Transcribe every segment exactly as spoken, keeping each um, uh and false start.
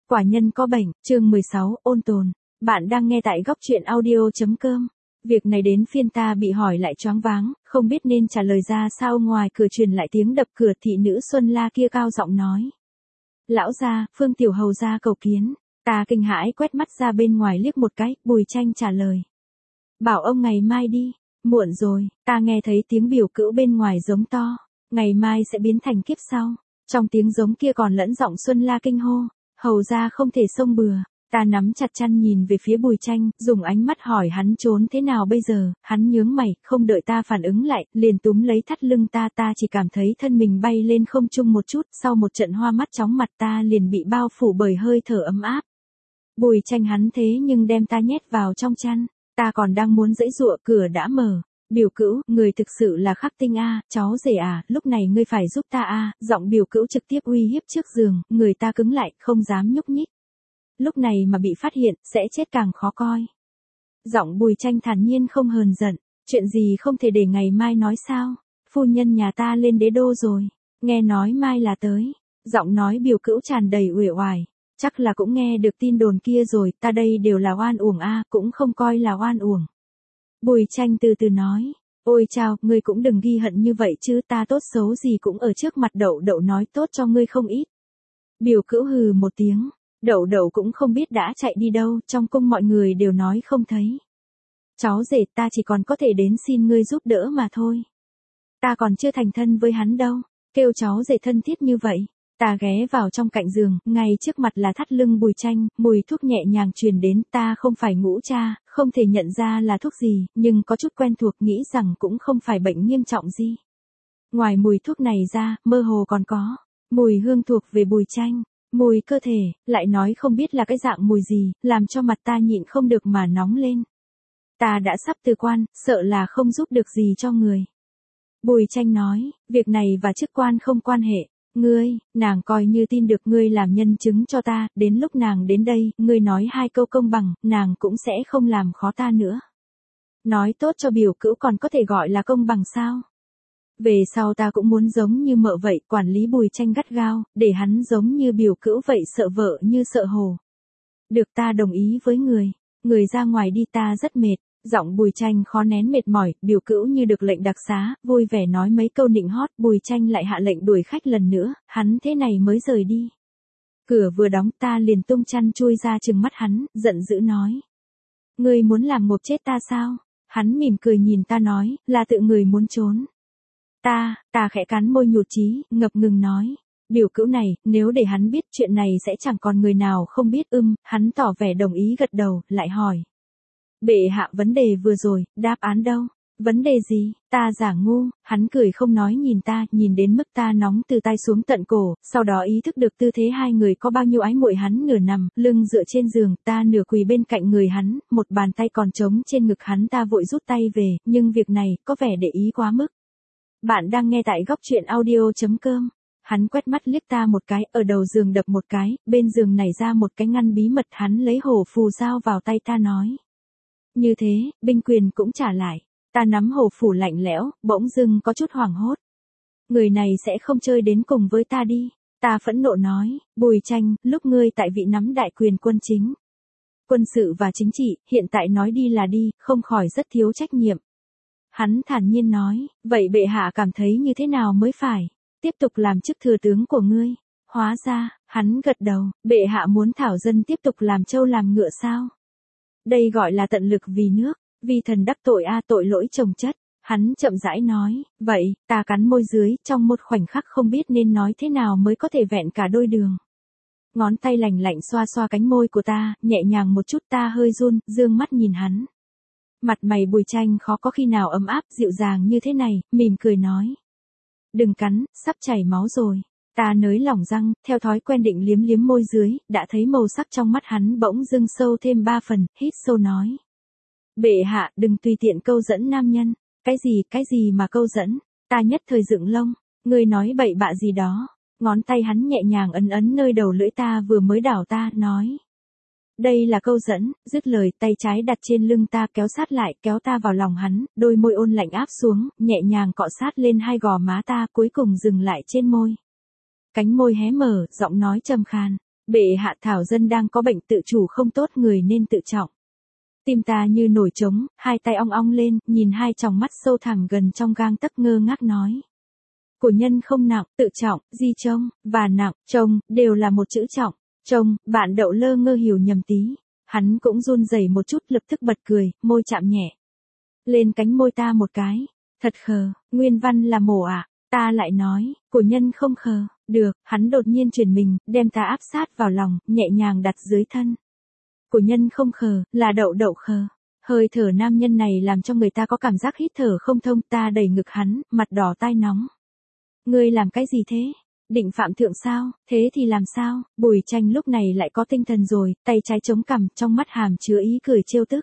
Quả nhân có bệnh, chương mười sáu, ôn tồn. Bạn đang nghe tại góc truyện audio.com. Việc này đến phiên ta bị hỏi lại choáng váng, không biết nên trả lời ra sao. Ngoài cửa truyền lại tiếng đập cửa, thị nữ Xuân La kia cao giọng nói. Lão gia, Phương Tiểu Hầu gia cầu kiến. Ta kinh hãi quét mắt ra bên ngoài liếc một cái, Bùi Tranh trả lời. Bảo ông ngày mai đi, muộn rồi, ta nghe thấy tiếng biểu cữu bên ngoài giống to. Ngày mai sẽ biến thành kiếp sau. Trong tiếng giống kia còn lẫn giọng Xuân La kinh hô. Hầu ra không thể xông bừa. Ta nắm chặt chăn nhìn về phía Bùi Tranh, dùng ánh mắt hỏi hắn trốn thế nào bây giờ. Hắn nhướng mày, không đợi ta phản ứng lại, liền túm lấy thắt lưng ta. Ta chỉ cảm thấy thân mình bay lên không trung một chút. Sau một trận hoa mắt chóng mặt, ta liền bị bao phủ bởi hơi thở ấm áp. Bùi Tranh hắn thế nhưng đem ta nhét vào trong chăn. Ta còn đang muốn giãy giụa, cửa đã mở. Biểu cữu, người thực sự là Khắc Tinh a, cháu rể à, lúc này ngươi phải giúp ta a. Giọng biểu cữu trực tiếp uy hiếp trước giường, người ta cứng lại, không dám nhúc nhích. Lúc này mà bị phát hiện, sẽ chết càng khó coi. Giọng Bùi Tranh thản nhiên không hờn giận, chuyện gì không thể để ngày mai nói sao? Phu nhân nhà ta lên đế đô rồi, nghe nói mai là tới. Giọng nói biểu cữu tràn đầy uể oải, chắc là cũng nghe được tin đồn kia rồi, ta đây đều là oan uổng a, cũng không coi là oan uổng. Bùi Tranh từ từ nói, ôi chao, ngươi cũng đừng ghi hận như vậy chứ, ta tốt xấu gì cũng ở trước mặt Đậu Đậu nói tốt cho ngươi không ít. Biểu cữu hừ một tiếng, Đậu Đậu cũng không biết đã chạy đi đâu, trong cung mọi người đều nói không thấy. Cháu rể, ta chỉ còn có thể đến xin ngươi giúp đỡ mà thôi. Ta còn chưa thành thân với hắn đâu, kêu cháu rể thân thiết như vậy. Ta ghé vào trong cạnh giường, ngay trước mặt là thắt lưng Bùi Tranh, mùi thuốc nhẹ nhàng truyền đến. Ta không phải ngũ cha, không thể nhận ra là thuốc gì, nhưng có chút quen thuộc, nghĩ rằng cũng không phải bệnh nghiêm trọng gì. Ngoài mùi thuốc này ra, mơ hồ còn có mùi hương thuộc về Bùi Tranh, mùi cơ thể, lại nói không biết là cái dạng mùi gì, làm cho mặt ta nhịn không được mà nóng lên. Ta đã sắp từ quan, sợ là không giúp được gì cho người. Bùi Tranh nói, việc này và chức quan không quan hệ. Ngươi, nàng coi như tin được ngươi làm nhân chứng cho ta, đến lúc nàng đến đây, ngươi nói hai câu công bằng, nàng cũng sẽ không làm khó ta nữa. Nói tốt cho biểu cữu còn có thể gọi là công bằng sao? Về sau ta cũng muốn giống như mợ vậy, quản lý Bùi Tranh gắt gao, để hắn giống như biểu cữu vậy, sợ vợ như sợ hồ. Được, ta đồng ý với người, người ra ngoài đi, ta rất mệt. Giọng Bùi Tranh khó nén mệt mỏi, biểu cữu như được lệnh đặc xá, vui vẻ nói mấy câu nịnh hót. Bùi Tranh lại hạ lệnh đuổi khách lần nữa, hắn thế này mới rời đi. Cửa vừa đóng, ta liền tung chăn chui ra trừng mắt hắn, giận dữ nói. Ngươi muốn làm ngộp chết ta sao? Hắn mỉm cười nhìn ta nói, là tự người muốn trốn. Ta, ta khẽ cắn môi nhụt chí, ngập ngừng nói. Biểu cữu này, nếu để hắn biết chuyện này sẽ chẳng còn người nào không biết. Ưm, hắn tỏ vẻ đồng ý gật đầu, lại hỏi. Bệ hạ, vấn đề vừa rồi, đáp án đâu? Vấn đề gì? Ta giả ngu. Hắn cười không nói nhìn ta, nhìn đến mức ta nóng từ tai xuống tận cổ, sau đó ý thức được tư thế hai người có bao nhiêu ái muội. Hắn nửa nằm, lưng dựa trên giường, ta nửa quỳ bên cạnh người hắn, một bàn tay còn trống trên ngực hắn. Ta vội rút tay về, nhưng việc này, có vẻ để ý quá mức. Bạn đang nghe tại góc truyện audio.com. Hắn quét mắt liếc ta một cái, ở đầu giường đập một cái, bên giường nảy ra một cái ngăn bí mật. Hắn lấy hổ phù dao vào tay ta nói. Như thế, binh quyền cũng trả lại. Ta nắm hổ phù lạnh lẽo, bỗng dưng có chút hoảng hốt. Người này sẽ không chơi đến cùng với ta đi. Ta phẫn nộ nói, Bùi Tranh, lúc ngươi tại vị nắm đại quyền quân chính, quân sự và chính trị, hiện tại nói đi là đi, không khỏi rất thiếu trách nhiệm. Hắn thản nhiên nói, vậy bệ hạ cảm thấy như thế nào mới phải? Tiếp tục làm chức thừa tướng của ngươi. Hóa ra, hắn gật đầu, bệ hạ muốn thảo dân tiếp tục làm trâu làm ngựa sao? Đây gọi là tận lực vì nước, vì thần đắc tội a, tội lỗi chồng chất. Hắn chậm rãi nói, vậy, ta cắn môi dưới, trong một khoảnh khắc không biết nên nói thế nào mới có thể vẹn cả đôi đường. Ngón tay lành lạnh xoa xoa cánh môi của ta, nhẹ nhàng một chút. Ta hơi run, dương mắt nhìn hắn. Mặt mày Bùi Tranh khó có khi nào ấm áp, dịu dàng như thế này, mỉm cười nói. Đừng cắn, sắp chảy máu rồi. Ta nới lỏng răng, theo thói quen định liếm liếm môi dưới, đã thấy màu sắc trong mắt hắn bỗng dưng sâu thêm ba phần, hít sâu nói. Bệ hạ, đừng tùy tiện câu dẫn nam nhân. Cái gì, cái gì mà câu dẫn? Ta nhất thời dựng lông, ngươi nói bậy bạ gì đó. Ngón tay hắn nhẹ nhàng ấn ấn nơi đầu lưỡi ta vừa mới đảo ta, nói. Đây là câu dẫn. Dứt lời, tay trái đặt trên lưng ta, kéo sát lại, kéo ta vào lòng hắn, đôi môi ôn lạnh áp xuống, nhẹ nhàng cọ sát lên hai gò má ta, cuối cùng dừng lại trên môi. Cánh môi hé mở, giọng nói trầm khàn. Bệ hạ, Thảo dân đang có bệnh tự chủ không tốt, người nên tự trọng. Tim ta như nổi trống, hai tay ong ong lên, nhìn hai tròng mắt sâu thẳm gần trong gang tấc, ngơ ngác nói. Của nhân không nặng, tự trọng, di trông, và nặng, trông, đều là một chữ trọng. Trông, bạn Đậu lơ ngơ hiểu nhầm tí. Hắn cũng run rẩy một chút, lập tức bật cười, môi chạm nhẹ lên cánh môi ta một cái. Thật khờ, nguyên văn là mổ ạ. À? Ta lại nói, của nhân không khờ. Được, hắn đột nhiên chuyển mình, đem ta áp sát vào lòng, nhẹ nhàng đặt dưới thân. Của nhân không khờ, là Đậu Đậu khờ. Hơi thở nam nhân này làm cho người ta có cảm giác hít thở không thông, ta đẩy ngực hắn, mặt đỏ tai nóng. Ngươi làm cái gì thế? Định phạm thượng sao? Thế thì làm sao? Bùi Tranh lúc này lại có tinh thần rồi, tay trái chống cằm, trong mắt hàm chứa ý cười trêu tức.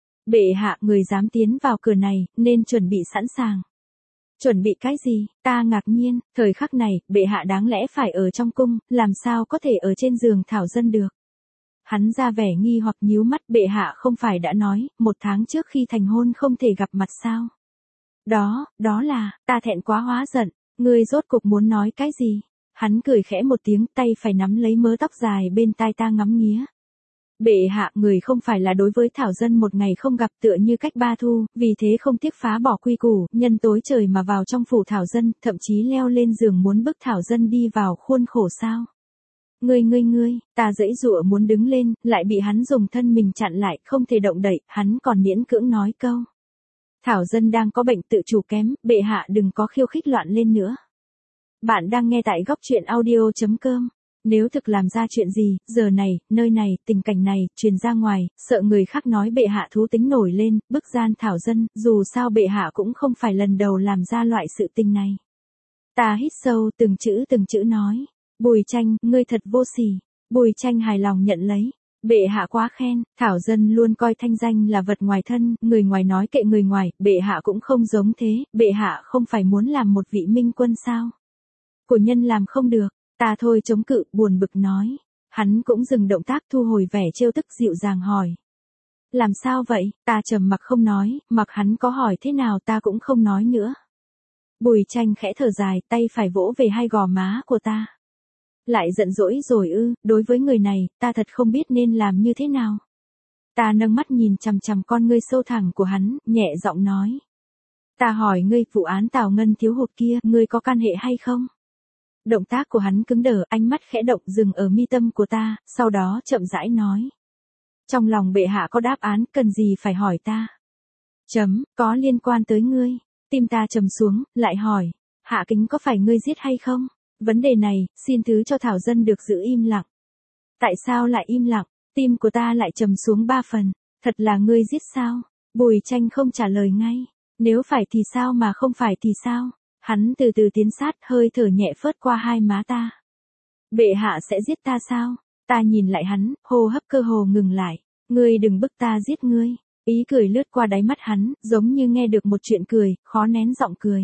Bệ hạ, người dám tiến vào cửa này, nên chuẩn bị sẵn sàng. Chuẩn bị cái gì? Ta ngạc nhiên, thời khắc này, bệ hạ đáng lẽ phải ở trong cung, làm sao có thể ở trên giường Thảo dân được? Hắn ra vẻ nghi hoặc nhíu mắt, bệ hạ không phải đã nói, một tháng trước khi thành hôn không thể gặp mặt sao? Đó, đó là, ta thẹn quá hóa giận, ngươi rốt cục muốn nói cái gì? Hắn cười khẽ một tiếng, tay phải nắm lấy mớ tóc dài bên tai ta ngắm nghía. Bệ hạ, người không phải là đối với Thảo dân một ngày không gặp tựa như cách ba thu, vì thế không tiếc phá bỏ quy củ, nhân tối trời mà vào trong phủ Thảo dân, thậm chí leo lên giường muốn bức Thảo dân đi vào khuôn khổ sao? Ngươi ngươi ngươi, ta giãy giụa muốn đứng lên, lại bị hắn dùng thân mình chặn lại, không thể động đậy, hắn còn miễn cưỡng nói câu. Thảo dân đang có bệnh tự chủ kém, bệ hạ đừng có khiêu khích loạn lên nữa. Bạn đang nghe tại góc truyện audio chấm com. Nếu thực làm ra chuyện gì, giờ này, nơi này, tình cảnh này, truyền ra ngoài, sợ người khác nói bệ hạ thú tính nổi lên, bức gian Thảo dân, dù sao bệ hạ cũng không phải lần đầu làm ra loại sự tình này. Ta hít sâu, từng chữ từng chữ nói. Bùi Tranh, ngươi thật vô sỉ. Bùi Tranh hài lòng nhận lấy. Bệ hạ quá khen, Thảo dân luôn coi thanh danh là vật ngoài thân, người ngoài nói kệ người ngoài, bệ hạ cũng không giống thế, bệ hạ không phải muốn làm một vị minh quân sao? Của nhân làm không được, ta thôi chống cự, buồn bực nói. Hắn cũng dừng động tác, thu hồi vẻ trêu tức, dịu dàng hỏi. Làm sao vậy? Ta trầm mặc không nói, mặc hắn có hỏi thế nào ta cũng không nói nữa. Bùi Tranh khẽ thở dài, tay phải vỗ về hai gò má của ta. Lại giận dỗi rồi ư, đối với người này, ta thật không biết nên làm như thế nào. Ta nâng mắt nhìn chằm chằm con ngươi sâu thẳm của hắn, nhẹ giọng nói. Ta hỏi ngươi, vụ án Tào Ngân thiếu hụt kia, ngươi có can hệ hay không? Động tác của hắn cứng đờ, ánh mắt khẽ động dừng ở mi tâm của ta, sau đó chậm rãi nói. Trong lòng bệ hạ có đáp án, cần gì phải hỏi ta? Chấm, có liên quan tới ngươi. Tim ta trầm xuống, lại hỏi. Hạ Kính có phải ngươi giết hay không? Vấn đề này, xin thứ cho Thảo dân được giữ im lặng. Tại sao lại im lặng? Tim của ta lại trầm xuống ba phần. Thật là ngươi giết sao? Bùi Tranh không trả lời ngay. Nếu phải thì sao mà không phải thì sao? Hắn từ từ tiến sát, hơi thở nhẹ phớt qua hai má ta. Bệ hạ sẽ giết ta sao? Ta nhìn lại hắn, hô hấp cơ hồ ngừng lại. Ngươi đừng bức ta giết ngươi. Ý cười lướt qua đáy mắt hắn, giống như nghe được một chuyện cười, khó nén giọng cười.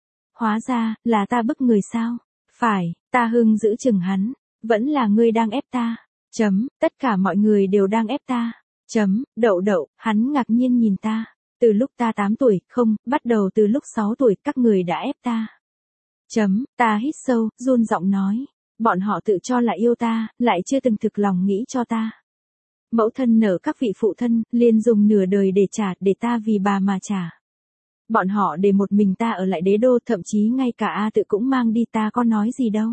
Hóa ra, là ta bức người sao? Phải, ta hưng giữ chừng hắn. Vẫn là ngươi đang ép ta. Chấm, tất cả mọi người đều đang ép ta. Chấm, Đậu Đậu, hắn ngạc nhiên nhìn ta. Từ lúc ta tám tuổi, không, bắt đầu từ lúc sáu tuổi, các người đã ép ta. Chấm, ta hít sâu, run giọng nói. Bọn họ tự cho là yêu ta, lại chưa từng thực lòng nghĩ cho ta. Mẫu thân nở các vị phụ thân, liền dùng nửa đời để trả, để ta vì bà mà trả. Bọn họ để một mình ta ở lại đế đô, thậm chí ngay cả A Tự cũng mang đi, ta có nói gì đâu.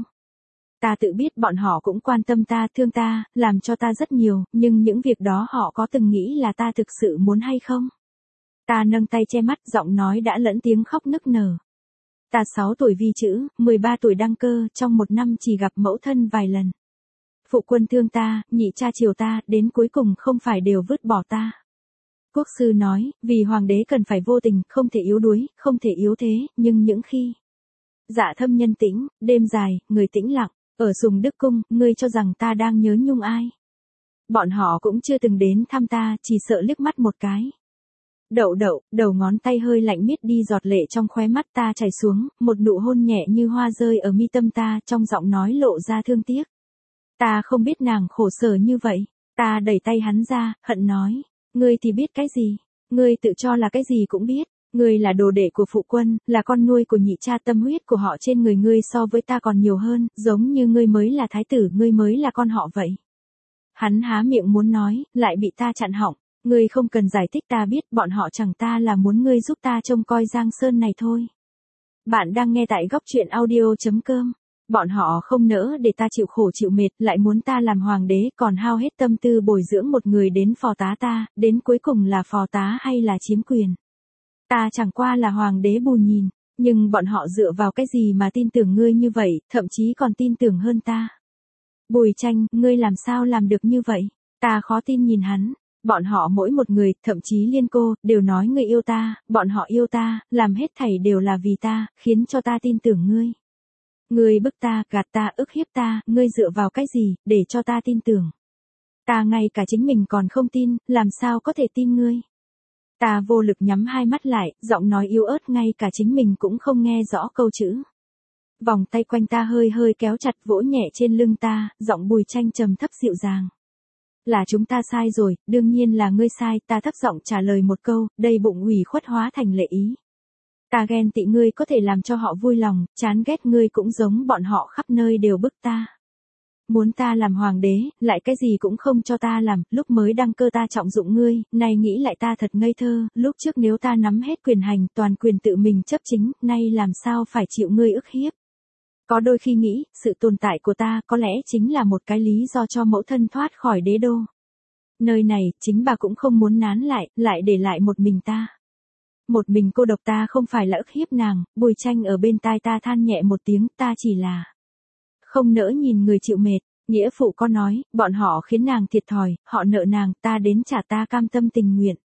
Ta tự biết bọn họ cũng quan tâm ta, thương ta, làm cho ta rất nhiều, nhưng những việc đó họ có từng nghĩ là ta thực sự muốn hay không? Ta nâng tay che mắt, giọng nói đã lẫn tiếng khóc nức nở. Ta sáu tuổi vi chữ, mười ba tuổi đăng cơ, trong một năm chỉ gặp mẫu thân vài lần. Phụ quân thương ta, nhị cha chiều ta, đến cuối cùng không phải đều vứt bỏ ta. Quốc sư nói, vì hoàng đế cần phải vô tình, không thể yếu đuối, không thể yếu thế, nhưng những khi dạ thâm nhân tĩnh, đêm dài, người tĩnh lặng, ở Sùng Đức Cung, ngươi cho rằng ta đang nhớ nhung ai? Bọn họ cũng chưa từng đến thăm ta, chỉ sợ liếc mắt một cái. Đậu Đậu, đầu ngón tay hơi lạnh miết đi giọt lệ trong khóe mắt ta chảy xuống, một nụ hôn nhẹ như hoa rơi ở mi tâm ta, trong giọng nói lộ ra thương tiếc. Ta không biết nàng khổ sở như vậy. Ta đẩy tay hắn ra, hận nói. Ngươi thì biết cái gì? Ngươi tự cho là cái gì cũng biết. Ngươi là đồ đệ của phụ quân, là con nuôi của nhị cha, tâm huyết của họ trên người ngươi so với ta còn nhiều hơn, giống như ngươi mới là thái tử, ngươi mới là con họ vậy. Hắn há miệng muốn nói, lại bị ta chặn họng. Ngươi không cần giải thích, ta biết bọn họ chẳng ta là muốn ngươi giúp ta trông coi Giang Sơn này thôi. Bạn đang nghe tại góc truyện audio.com. Bọn họ không nỡ để ta chịu khổ chịu mệt, lại muốn ta làm hoàng đế, còn hao hết tâm tư bồi dưỡng một người đến phò tá ta, đến cuối cùng là phò tá hay là chiếm quyền. Ta chẳng qua là hoàng đế bù nhìn, nhưng bọn họ dựa vào cái gì mà tin tưởng ngươi như vậy, thậm chí còn tin tưởng hơn ta. Bùi Tranh, ngươi làm sao làm được như vậy? Ta khó tin nhìn hắn. Bọn họ mỗi một người, thậm chí Liên Cô, đều nói ngươi yêu ta, bọn họ yêu ta, làm hết thảy đều là vì ta, khiến cho ta tin tưởng ngươi. Ngươi bức ta, gạt ta, ức hiếp ta, ngươi dựa vào cái gì, để cho ta tin tưởng. Ta ngay cả chính mình còn không tin, làm sao có thể tin ngươi. Ta vô lực nhắm hai mắt lại, giọng nói yếu ớt ngay cả chính mình cũng không nghe rõ câu chữ. Vòng tay quanh ta hơi hơi kéo chặt, vỗ nhẹ trên lưng ta, giọng Bùi Tranh trầm thấp dịu dàng. Là chúng ta sai rồi, đương nhiên là ngươi sai, ta thấp giọng trả lời một câu, đầy bụng ủy khuất hóa thành lệ ý. Ta ghen tị ngươi có thể làm cho họ vui lòng, chán ghét ngươi cũng giống bọn họ khắp nơi đều bức ta. Muốn ta làm hoàng đế, lại cái gì cũng không cho ta làm, lúc mới đăng cơ ta trọng dụng ngươi, nay nghĩ lại ta thật ngây thơ, lúc trước nếu ta nắm hết quyền hành, toàn quyền tự mình chấp chính, nay làm sao phải chịu ngươi ức hiếp. Có đôi khi nghĩ, sự tồn tại của ta có lẽ chính là một cái lý do cho mẫu thân thoát khỏi đế đô. Nơi này, chính bà cũng không muốn nán lại, lại để lại một mình ta. Một mình cô độc ta không phải là ức hiếp nàng, Bùi Tranh ở bên tai ta than nhẹ một tiếng, ta chỉ là không nỡ nhìn người chịu mệt. Nghĩa phụ có nói, bọn họ khiến nàng thiệt thòi, họ nợ nàng, ta đến trả ta cam tâm tình nguyện.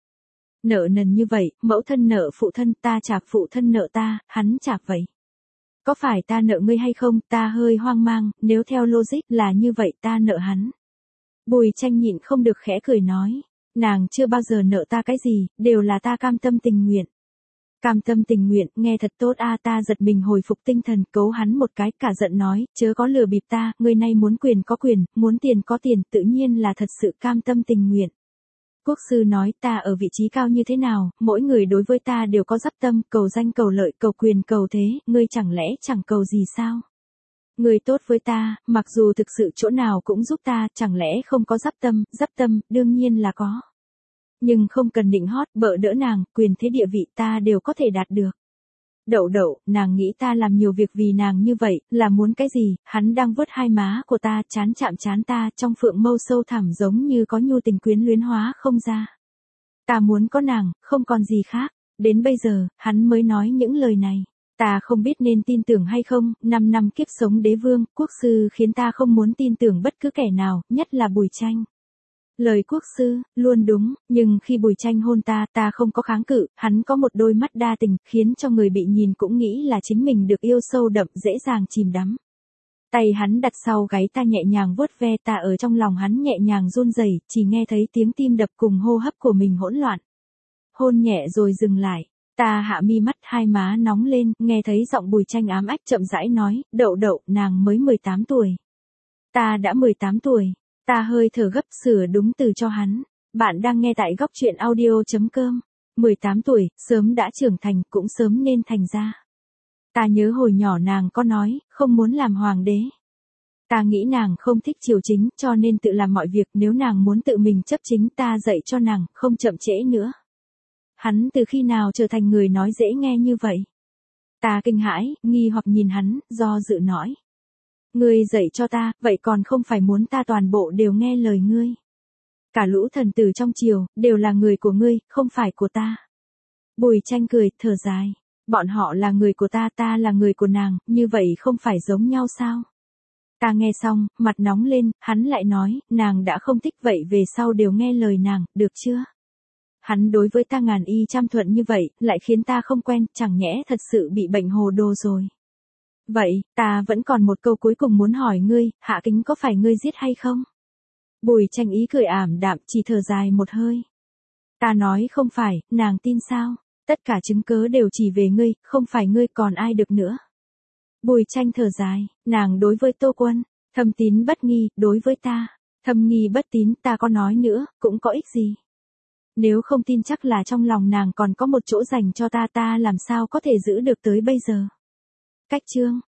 Nợ nần như vậy, mẫu thân nợ phụ thân, ta trả phụ thân nợ ta, hắn trả vậy. Có phải ta nợ ngươi hay không, ta hơi hoang mang, nếu theo logic là như vậy ta nợ hắn. Bùi Tranh nhịn không được khẽ cười nói, nàng chưa bao giờ nợ ta cái gì, đều là ta cam tâm tình nguyện. Cam tâm tình nguyện, nghe thật tốt a. Ta giật mình hồi phục tinh thần, cấu hắn một cái, cả giận nói, chớ có lừa bịp ta, người này muốn quyền có quyền, muốn tiền có tiền, tự nhiên là thật sự cam tâm tình nguyện. Quốc sư nói ta ở vị trí cao như thế nào, mỗi người đối với ta đều có dắp tâm, cầu danh cầu lợi, cầu quyền cầu thế, ngươi chẳng lẽ chẳng cầu gì sao? Ngươi tốt với ta, mặc dù thực sự chỗ nào cũng giúp ta, chẳng lẽ không có dắp tâm, dắp tâm, đương nhiên là có. Nhưng không cần nịnh hót, bợ đỡ nàng, quyền thế địa vị ta đều có thể đạt được. Đậu đậu, nàng nghĩ ta làm nhiều việc vì nàng như vậy, là muốn cái gì, hắn đang vớt hai má của ta, chán chạm chán ta, trong phượng mâu sâu thẳm giống như có nhu tình quyến luyến hóa không ra. Ta muốn có nàng, không còn gì khác, đến bây giờ, hắn mới nói những lời này. Ta không biết nên tin tưởng hay không, năm năm kiếp sống đế vương, quốc sư khiến ta không muốn tin tưởng bất cứ kẻ nào, nhất là Bùi Tranh. Lời quốc sư, luôn đúng, nhưng khi Bùi Tranh hôn ta, ta không có kháng cự, hắn có một đôi mắt đa tình, khiến cho người bị nhìn cũng nghĩ là chính mình được yêu sâu đậm, dễ dàng chìm đắm. Tay hắn đặt sau gáy ta nhẹ nhàng vuốt ve, ta ở trong lòng hắn nhẹ nhàng run rẩy, chỉ nghe thấy tiếng tim đập cùng hô hấp của mình hỗn loạn. Hôn nhẹ rồi dừng lại, ta hạ mi mắt, hai má nóng lên, nghe thấy giọng Bùi Tranh ám ách chậm rãi nói, đậu đậu, nàng mới mười tám tuổi. Ta đã mười tám tuổi. Ta hơi thở gấp sửa đúng từ cho hắn. Bạn đang nghe tại góc truyện audio.com. mười tám tuổi, sớm đã trưởng thành, cũng sớm nên thành ra. Ta nhớ hồi nhỏ nàng có nói, không muốn làm hoàng đế. Ta nghĩ nàng không thích triều chính, cho nên tự làm mọi việc, nếu nàng muốn tự mình chấp chính ta dạy cho nàng, không chậm trễ nữa. Hắn từ khi nào trở thành người nói dễ nghe như vậy? Ta kinh hãi, nghi hoặc nhìn hắn, do dự nói. Ngươi dạy cho ta, vậy còn không phải muốn ta toàn bộ đều nghe lời ngươi. Cả lũ thần tử trong triều, đều là người của ngươi, không phải của ta. Bùi Tranh cười, thở dài. Bọn họ là người của ta, ta là người của nàng, như vậy không phải giống nhau sao? Ta nghe xong, mặt nóng lên, hắn lại nói, nàng đã không thích vậy về sau đều nghe lời nàng, được chưa? Hắn đối với ta ngàn y trăm thuận như vậy, lại khiến ta không quen, chẳng nhẽ thật sự bị bệnh hồ đồ rồi. Vậy, ta vẫn còn một câu cuối cùng muốn hỏi ngươi, Hạ Kính có phải ngươi giết hay không? Bùi Tranh ý cười ảm đạm, chỉ thở dài một hơi. Ta nói không phải, nàng tin sao? Tất cả chứng cớ đều chỉ về ngươi, không phải ngươi còn ai được nữa. Bùi Tranh thở dài, nàng đối với Tô Quân, thâm tín bất nghi, đối với ta, thâm nghi bất tín, ta có nói nữa, cũng có ích gì. Nếu không tin chắc là trong lòng nàng còn có một chỗ dành cho ta ta làm sao có thể giữ được tới bây giờ. Cách chương